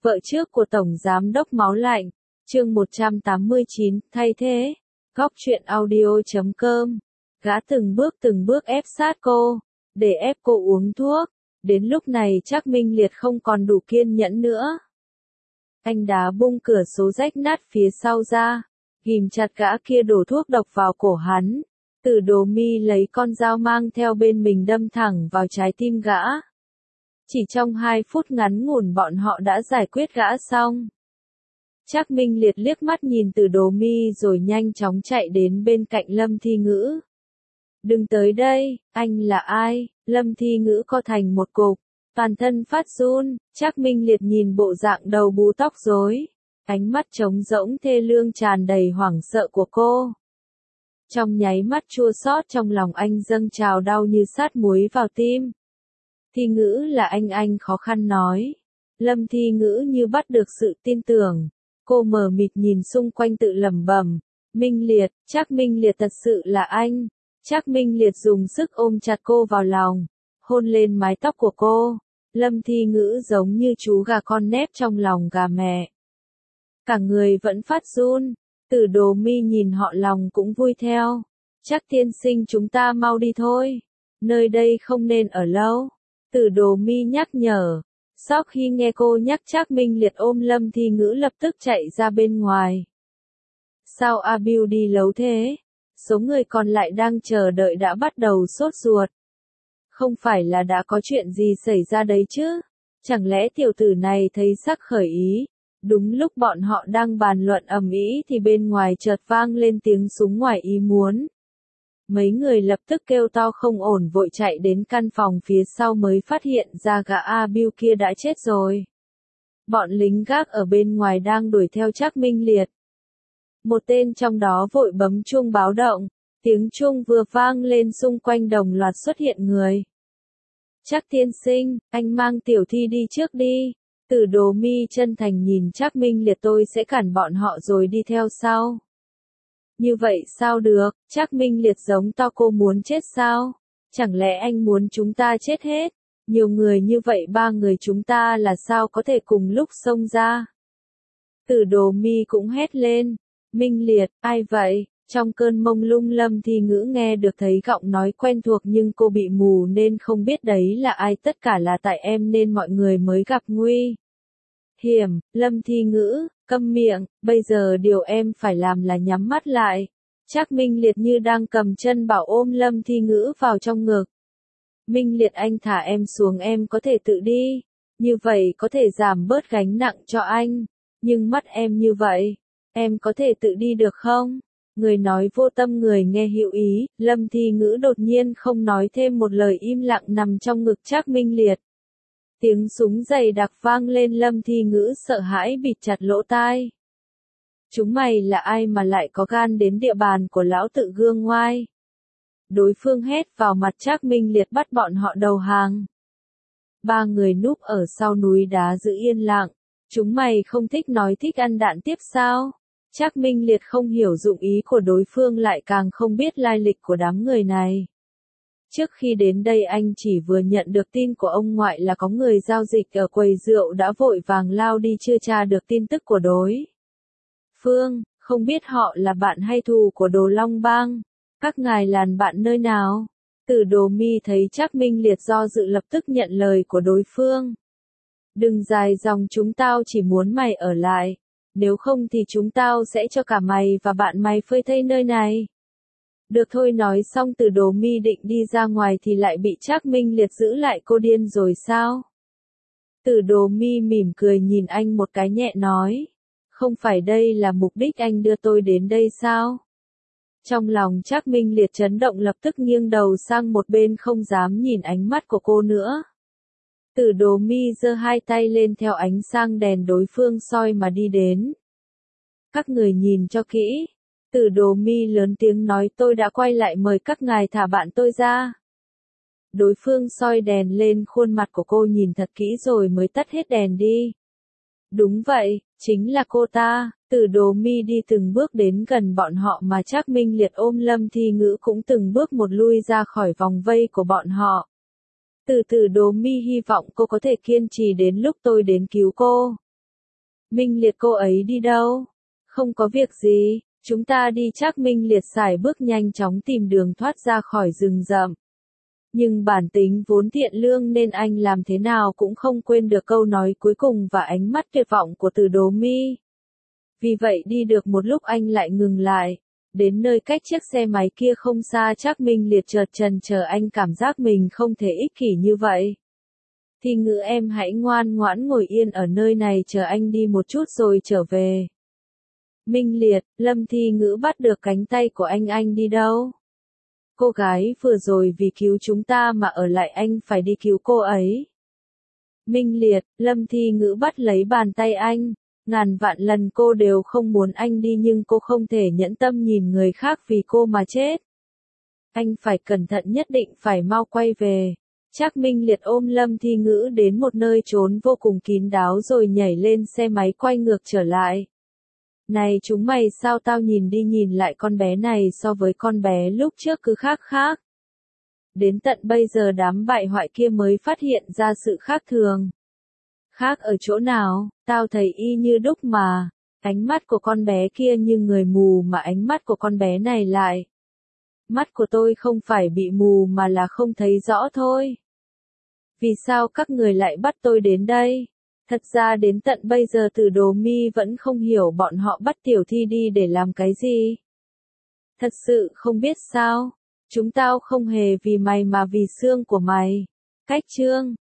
Vợ trước của Tổng Giám đốc Máu Lạnh, chương 189, thay thế. Góc truyện audio.com. Gã từng bước ép sát cô, để ép cô uống thuốc. Đến lúc này chắc Minh Liệt không còn đủ kiên nhẫn nữa. Anh đá bung cửa sổ rách nát phía sau ra, ghim chặt gã kia đổ thuốc độc vào cổ hắn. Từ Đồ Mi lấy con dao mang theo bên mình đâm thẳng vào trái tim gã. Chỉ trong 2 phút ngắn ngủn bọn họ đã giải quyết gã xong. Trác Minh Liệt liếc mắt nhìn Từ Đồ Mi rồi nhanh chóng chạy đến bên cạnh Lâm Thi Ngữ. Đừng tới đây, anh là ai? Lâm Thi Ngữ co thành một cục, toàn thân phát run. Trác Minh Liệt nhìn bộ dạng đầu bù tóc rối, ánh mắt trống rỗng thê lương tràn đầy hoảng sợ của cô. Trong nháy mắt chua xót trong lòng anh dâng trào đau như sát muối vào tim. Thi Ngữ là anh khó khăn nói. Lâm Thi Ngữ như bắt được sự tin tưởng. Cô mờ mịt nhìn xung quanh tự lẩm bẩm. Minh Liệt, Trác Minh Liệt thật sự là anh. Trác Minh Liệt dùng sức ôm chặt cô vào lòng, hôn lên mái tóc của cô. Lâm Thi Ngữ giống như chú gà con nép trong lòng gà mẹ. Cả người vẫn phát run. Từ Đồ Mi nhìn họ lòng cũng vui theo. Trác tiên sinh, chúng ta mau đi thôi. Nơi đây không nên ở lâu. Từ Đồ Mi nhắc nhở. Sau khi nghe cô nhắc, Trác Minh Liệt ôm Lâm Thi Ngữ lập tức chạy ra bên ngoài. Sao A Biu đi lâu thế? Số người còn lại đang chờ đợi đã bắt đầu sốt ruột. Không phải là đã có chuyện gì xảy ra đấy chứ? Chẳng lẽ tiểu tử này thấy sắc khởi ý? Đúng lúc bọn họ đang bàn luận ầm ĩ thì bên ngoài chợt vang lên tiếng súng ngoài ý muốn. Mấy người lập tức kêu to không ổn, vội chạy đến căn phòng phía sau mới phát hiện ra gã A Biu kia đã chết rồi. Bọn lính gác ở bên ngoài đang đuổi theo Trác Minh Liệt. Một tên trong đó vội bấm chuông báo động, tiếng chuông vừa vang lên xung quanh đồng loạt xuất hiện người. Trác tiên sinh, anh mang tiểu Thi đi trước đi. Từ Đồ Mi chân thành nhìn Trác Minh Liệt, tôi sẽ cản bọn họ rồi đi theo sau. Như vậy sao được? Trác Minh Liệt giống to, cô muốn chết sao? Chẳng lẽ anh muốn chúng ta chết hết? Nhiều người như vậy, 3 người chúng ta là sao có thể cùng lúc xông ra? Từ Đồ Mi cũng hét lên. Minh Liệt, ai vậy? Trong cơn mông lung Lâm Thi Ngữ nghe được thấy giọng nói quen thuộc nhưng cô bị mù nên không biết đấy là ai. Tất cả là tại em nên mọi người mới gặp nguy hiểm. Lâm Thi Ngữ, câm miệng, bây giờ điều em phải làm là nhắm mắt lại. Trác Minh Liệt như đang cầm chân bảo ôm Lâm Thi Ngữ vào trong ngực. Minh Liệt, anh thả em xuống, em có thể tự đi. Như vậy có thể giảm bớt gánh nặng cho anh. Nhưng mắt em như vậy, em có thể tự đi được không? Người nói vô tâm người nghe hữu ý. Lâm Thi Ngữ đột nhiên không nói thêm một lời, im lặng nằm trong ngực Trác Minh Liệt. Tiếng súng dày đặc vang lên, Lâm Thi Ngữ sợ hãi bịt chặt lỗ tai. Chúng mày là ai mà lại có gan đến địa bàn của lão tự gương ngoai? Đối phương hét vào mặt Trác Minh Liệt, bắt bọn họ đầu hàng. 3 người núp ở sau núi đá giữ yên lặng. Chúng mày không thích nói thích ăn đạn tiếp sao? Trác Minh Liệt không hiểu dụng ý của đối phương, lại càng không biết lai lịch của đám người này. Trước khi đến đây anh chỉ vừa nhận được tin của ông ngoại là có người giao dịch ở quầy rượu, đã vội vàng lao đi, chưa tra được tin tức của đối phương, không biết họ là bạn hay thù của Đồ Long Bang. Các ngài làn bạn nơi nào? Từ Đồ Mi thấy Trác Minh Liệt do dự lập tức nhận lời của đối phương. Đừng dài dòng, chúng tao chỉ muốn mày ở lại. Nếu không thì chúng tao sẽ cho cả mày và bạn mày phơi thây nơi này. Được thôi, nói xong Từ Đồ Mi định đi ra ngoài thì lại bị Trác Minh Liệt giữ lại. Cô điên rồi sao? Từ Đồ Mi mỉm cười nhìn anh một cái, nhẹ nói. Không phải đây là mục đích anh đưa tôi đến đây sao? Trong lòng Trác Minh Liệt chấn động, lập tức nghiêng đầu sang một bên không dám nhìn ánh mắt của cô nữa. Từ Đồ Mi giơ 2 tay lên theo ánh sáng đèn đối phương soi mà đi đến. Các người nhìn cho kỹ. Từ Đồ Mi lớn tiếng nói, tôi đã quay lại, mời các ngài thả bạn tôi ra. Đối phương soi đèn lên khuôn mặt của cô, nhìn thật kỹ rồi mới tắt hết đèn đi. Đúng vậy, chính là cô ta. Từ Đồ Mi đi từng bước đến gần bọn họ mà Trác Minh Liệt ôm Lâm Thi Ngữ cũng từng bước một lui ra khỏi vòng vây của bọn họ. Từ Đồ Mi hy vọng cô có thể kiên trì đến lúc tôi đến cứu cô. Minh Liệt cô ấy đi đâu? Không có việc gì, chúng ta đi chắc. Minh Liệt sải bước nhanh chóng tìm đường thoát ra khỏi rừng rậm. Nhưng bản tính vốn thiện lương nên anh làm thế nào cũng không quên được câu nói cuối cùng và ánh mắt tuyệt vọng của Từ Đố My. Vì vậy đi được một lúc anh lại ngừng lại. Đến nơi cách chiếc xe máy kia không xa chắc Minh Liệt chợt chần chờ, anh cảm giác mình không thể ích kỷ như vậy. Thi Ngữ em hãy ngoan ngoãn ngồi yên ở nơi này chờ anh đi một chút rồi trở về. Minh Liệt, Lâm Thi Ngữ bắt được cánh tay của anh đi đâu? Cô gái vừa rồi vì cứu chúng ta mà ở lại, anh phải đi cứu cô ấy. Minh Liệt, Lâm Thi Ngữ bắt lấy bàn tay anh. Ngàn vạn lần cô đều không muốn anh đi nhưng cô không thể nhẫn tâm nhìn người khác vì cô mà chết. Anh phải cẩn thận, nhất định phải mau quay về. Trác Minh Liệt ôm Lâm Thi Ngữ đến một nơi trốn vô cùng kín đáo rồi nhảy lên xe máy quay ngược trở lại. Này chúng mày, sao tao nhìn đi nhìn lại con bé này so với con bé lúc trước cứ khác khác. Đến tận bây giờ đám bại hoại kia mới phát hiện ra sự khác thường. Khác ở chỗ nào? Tao thấy y như đúc mà. Ánh mắt của con bé kia như người mù mà ánh mắt của con bé này lại. Mắt của tôi không phải bị mù mà là không thấy rõ thôi. Vì sao các người lại bắt tôi đến đây? Thật ra đến tận bây giờ Từ Đố My vẫn không hiểu bọn họ bắt Tiểu Thi đi để làm cái gì. Thật sự không biết sao? Chúng tao không hề vì mày mà vì xương của mày. Cách chương